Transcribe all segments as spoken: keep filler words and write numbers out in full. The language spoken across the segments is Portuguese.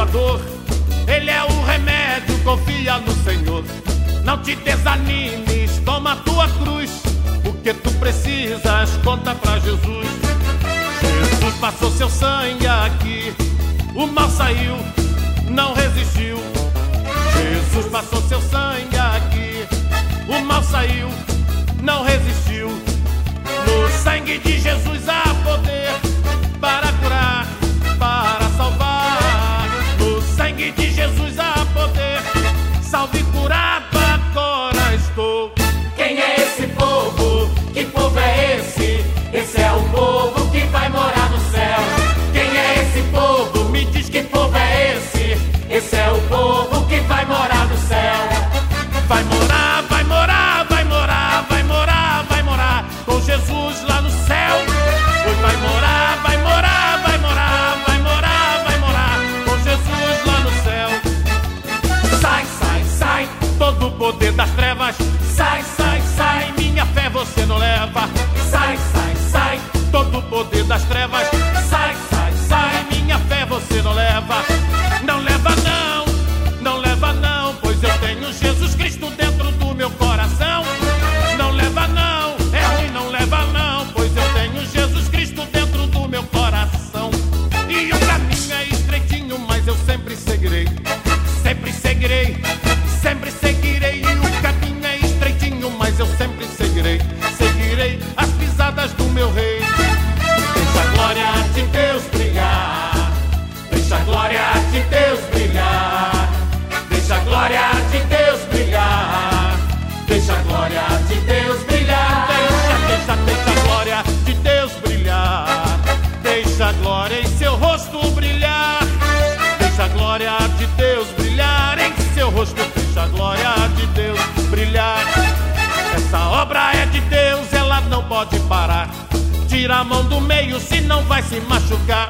Salvador, Ele é o remédio, confia no Senhor. Não te desanimes, toma a tua cruz. O que tu precisas, conta pra Jesus. Jesus passou seu sangue aqui, o mal saiu, não resistiu. Jesus passou seu sangue aqui, o mal saiu, não resistiu. No sangue de Jesus há poder para curar, para salvar. No sangue de Jesus há poder, salve curado agora estou. Quem é esse povo? Que povo é esse? Esse é o povo que vai morar no céu. Quem é esse povo? Me diz que povo é esse? Esse é o povo que vai morar no céu. Vai morar, vai morar, vai morar, vai morar, vai morar com Jesus lá no céu. Pois vai morar, vai morar, vai morar, vai morar, vai morar com Jesus lá no céu. Sai, sai, sai, todo o poder das trevas. sai, sai, sai, Minha fé você não leva. sai, sai, sai, Todo o poder das trevas. sai, sai, sai. Minha fé você não leva. Não leva não, não leva não, pois eu tenho Jesus Cristo dentro do meu coração. Não leva não, é ruim, não leva não, pois eu tenho Jesus Cristo dentro do meu coração. E o caminho é estreitinho, mas eu sempre seguirei. Sempre seguirei, sempre seguirei. E o caminho é estreitinho, mas eu sempre seguirei. Seguirei as pisadas do meu rei. Deixa a glória de Deus brilhar. Deixa a glória de Deus brilhar. Deixa a glória de Deus brilhar. Deixa a glória de Deus brilhar. Deixa, deixa, deixa a glória de Deus brilhar. Deixa a glória em seu rosto brilhar. Deixa a glória de Deus brilhar em seu rosto. Deixa a glória de Deus brilhar. Essa obra é de Deus, ela não pode parar. Tira a mão do meio, senão vai se machucar.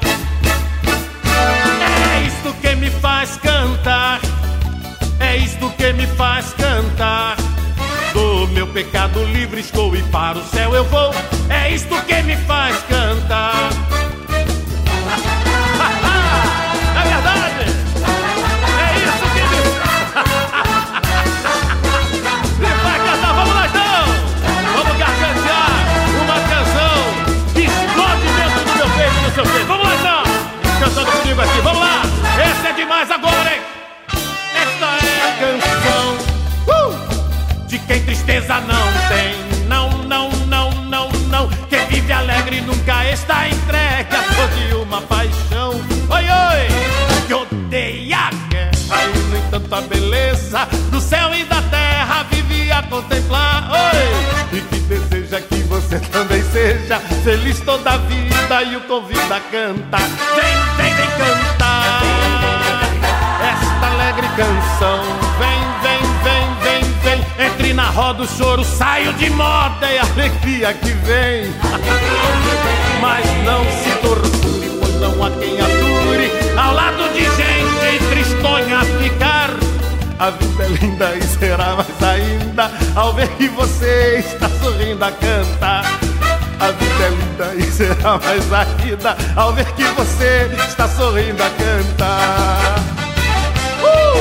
É isto que me faz cantar. É isto que me faz cantar. Do meu pecado livre estou e para o céu eu vou. É isto que me faz cantar. É verdade. É isso que me... E vai cantar, vamos lá então. Vamos gargantear uma canção que explode dentro do meu peito e do seu peito. Vamos lá então. Cantando comigo aqui, vamos lá. Esse é demais agora, hein. Esta é a canção uh! de quem tristeza não tem. Não, não, não, não, não. Quem vive alegre nunca está entregue à dor de uma paixão. Oi, oi, que odeia a guerra e no entanto a beleza do céu e da terra vive a contemplar. Oi, e que deseja que você também seja feliz toda a vida e o convida a cantar. Vem, vem, vem cantar esta alegre canção. Vem, vem, vem, vem, vem. Entre na roda o choro, saio de moda e a alegria que vem. Mas não se torture, pois não há quem ature ao lado de gente tristonha ficar. A vida é linda e será mais ainda ao ver que você está sorrindo a cantar. A vida é linda e será mais ainda ao ver que você está sorrindo a cantar. Uh!